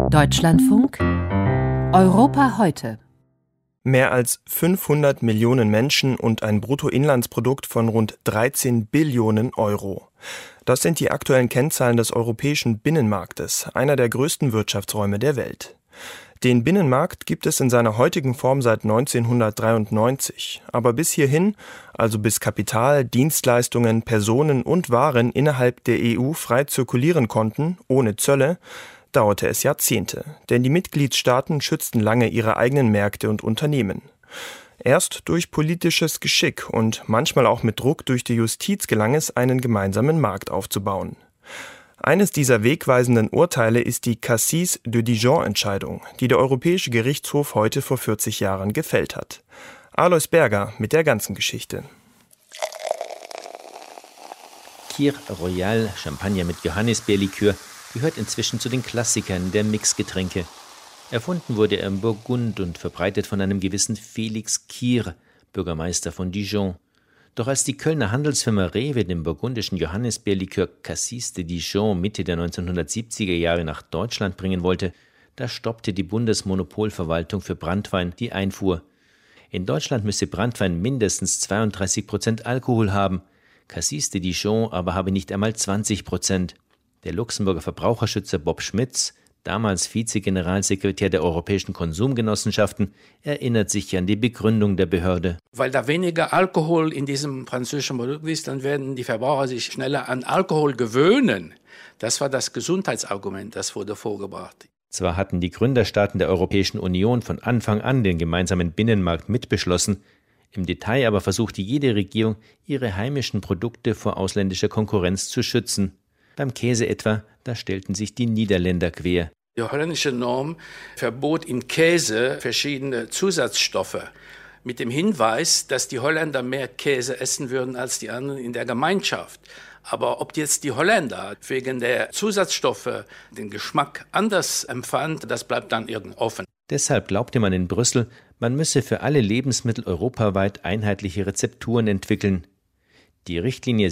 Deutschlandfunk Europa heute. Mehr als 500 Millionen Menschen und ein Bruttoinlandsprodukt von rund 13 Billionen Euro. Das sind die aktuellen Kennzahlen des europäischen Binnenmarktes, einer der größten Wirtschaftsräume der Welt. Den Binnenmarkt gibt es in seiner heutigen Form seit 1993. Aber bis hierhin, also bis Kapital, Dienstleistungen, Personen und Waren innerhalb der EU frei zirkulieren konnten, ohne Zölle, dauerte es Jahrzehnte. Denn die Mitgliedstaaten schützten lange ihre eigenen Märkte und Unternehmen. Erst durch politisches Geschick und manchmal auch mit Druck durch die Justiz gelang es, einen gemeinsamen Markt aufzubauen. Eines dieser wegweisenden Urteile ist die Cassis de Dijon-Entscheidung, die der Europäische Gerichtshof heute vor 40 Jahren gefällt hat. Alois Berger mit der ganzen Geschichte. Kir Royal, Champagner mit Johannisbeerlikör, gehört inzwischen zu den Klassikern der Mixgetränke. Erfunden wurde er in Burgund und verbreitet von einem gewissen Felix Kir, Bürgermeister von Dijon. Doch als die Kölner Handelsfirma Rewe den burgundischen Johannisbeerlikör Cassis de Dijon Mitte der 1970er Jahre nach Deutschland bringen wollte, da stoppte die Bundesmonopolverwaltung für Branntwein die Einfuhr. In Deutschland müsse Branntwein mindestens 32% Alkohol haben, Cassis de Dijon aber habe nicht einmal 20%. Der Luxemburger Verbraucherschützer Bob Schmitz, damals Vize-Generalsekretär der Europäischen Konsumgenossenschaften, erinnert sich an die Begründung der Behörde. Weil da weniger Alkohol in diesem französischen Produkt ist, dann werden die Verbraucher sich schneller an Alkohol gewöhnen. Das war das Gesundheitsargument, das wurde vorgebracht. Zwar hatten die Gründerstaaten der Europäischen Union von Anfang an den gemeinsamen Binnenmarkt mitbeschlossen, im Detail aber versuchte jede Regierung, ihre heimischen Produkte vor ausländischer Konkurrenz zu schützen. Beim Käse etwa, da stellten sich die Niederländer quer. Die holländische Norm verbot in Käse verschiedene Zusatzstoffe mit dem Hinweis, dass die Holländer mehr Käse essen würden als die anderen in der Gemeinschaft. Aber ob jetzt die Holländer wegen der Zusatzstoffe den Geschmack anders empfanden, das bleibt dann irgendwie offen. Deshalb glaubte man in Brüssel, man müsse für alle Lebensmittel europaweit einheitliche Rezepturen entwickeln. Die Richtlinie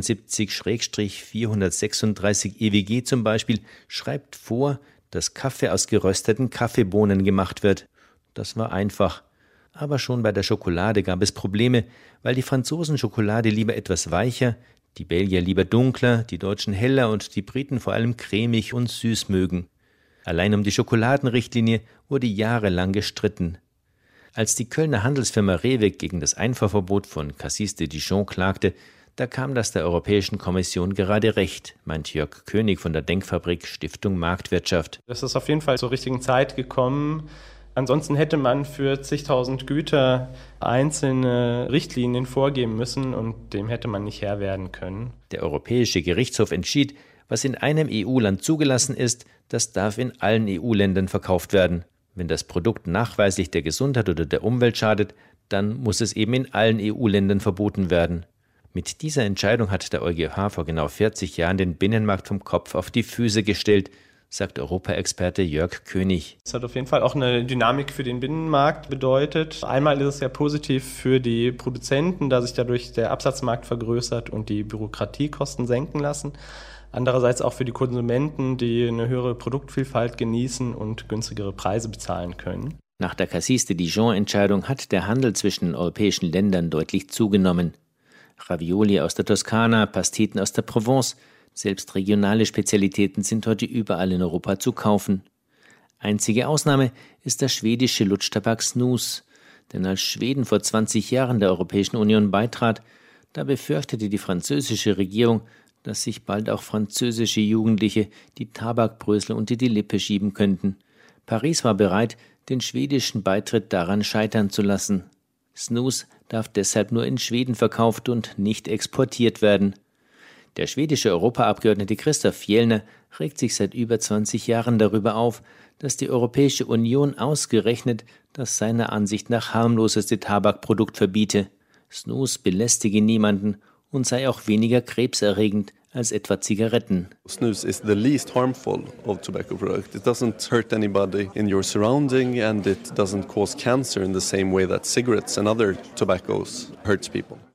77/436 EWG zum Beispiel schreibt vor, dass Kaffee aus gerösteten Kaffeebohnen gemacht wird. Das war einfach. Aber schon bei der Schokolade gab es Probleme, weil die Franzosen Schokolade lieber etwas weicher, die Belgier lieber dunkler, die Deutschen heller und die Briten vor allem cremig und süß mögen. Allein um die Schokoladenrichtlinie wurde jahrelang gestritten. Als die Kölner Handelsfirma Rewe gegen das Einfuhrverbot von Cassis de Dijon klagte, da kam das der Europäischen Kommission gerade recht, meint Jörg König von der Denkfabrik Stiftung Marktwirtschaft. Das ist auf jeden Fall zur richtigen Zeit gekommen. Ansonsten hätte man für zigtausend Güter einzelne Richtlinien vorgeben müssen und dem hätte man nicht Herr werden können. Der Europäische Gerichtshof entschied, was in einem EU-Land zugelassen ist, das darf in allen EU-Ländern verkauft werden. Wenn das Produkt nachweislich der Gesundheit oder der Umwelt schadet, dann muss es eben in allen EU-Ländern verboten werden. Mit dieser Entscheidung hat der EuGH vor genau 40 Jahren den Binnenmarkt vom Kopf auf die Füße gestellt, sagt Europaexperte Jörg König. Es hat auf jeden Fall auch eine Dynamik für den Binnenmarkt bedeutet. Einmal ist es ja positiv für die Produzenten, da sich dadurch der Absatzmarkt vergrößert und die Bürokratiekosten senken lassen. Andererseits auch für die Konsumenten, die eine höhere Produktvielfalt genießen und günstigere Preise bezahlen können. Nach der Cassis de Dijon-Entscheidung hat der Handel zwischen den europäischen Ländern deutlich zugenommen. Ravioli aus der Toskana, Pasteten aus der Provence, selbst regionale Spezialitäten sind heute überall in Europa zu kaufen. Einzige Ausnahme ist der schwedische Lutschtabak Snus. Denn als Schweden vor 20 Jahren der Europäischen Union beitrat, da befürchtete die französische Regierung, dass sich bald auch französische Jugendliche die Tabakbrösel unter die Lippe schieben könnten. Paris war bereit, den schwedischen Beitritt daran scheitern zu lassen. Snus darf deshalb nur in Schweden verkauft und nicht exportiert werden. Der schwedische Europaabgeordnete Christoph Fjellner regt sich seit über 20 Jahren darüber auf, dass die Europäische Union ausgerechnet das seiner Ansicht nach harmloseste Tabakprodukt verbiete. Snus belästige niemanden und sei auch weniger krebserregend als etwa Zigaretten. Snus is the least harmful of tobacco product. It doesn't hurt anybody in your surrounding and it doesn't cause cancer in the same way that cigarettes and other tobaccos hurts people.